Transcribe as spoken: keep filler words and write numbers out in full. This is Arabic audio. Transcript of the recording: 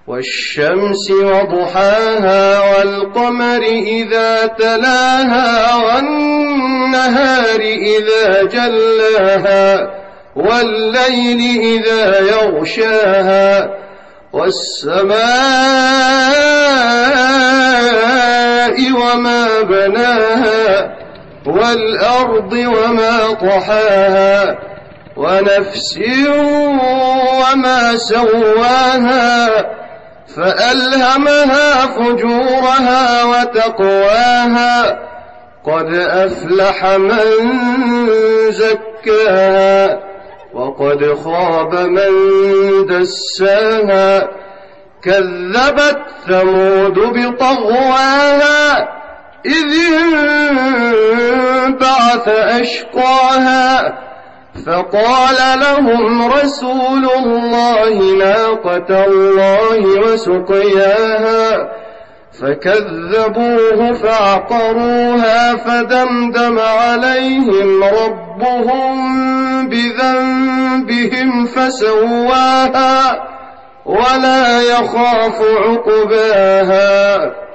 والشمس وضحاها والقمر إذا تلاها والنهار إذا جلاها والليل إذا يغشاها والسماء وما بناها والأرض وما طحاها ونفس وما سواها فألهمها فجورها وتقواها قد أفلح من زكاها وقد خاب من دساها كذبت ثمود بطغواها إذ انبعث أشقاها فقال لهم رسول الله ناقة الله وسقياها فكذبوه فعقروها فدمدم عليهم ربهم بذنبهم فسواها ولا يخاف عقباها.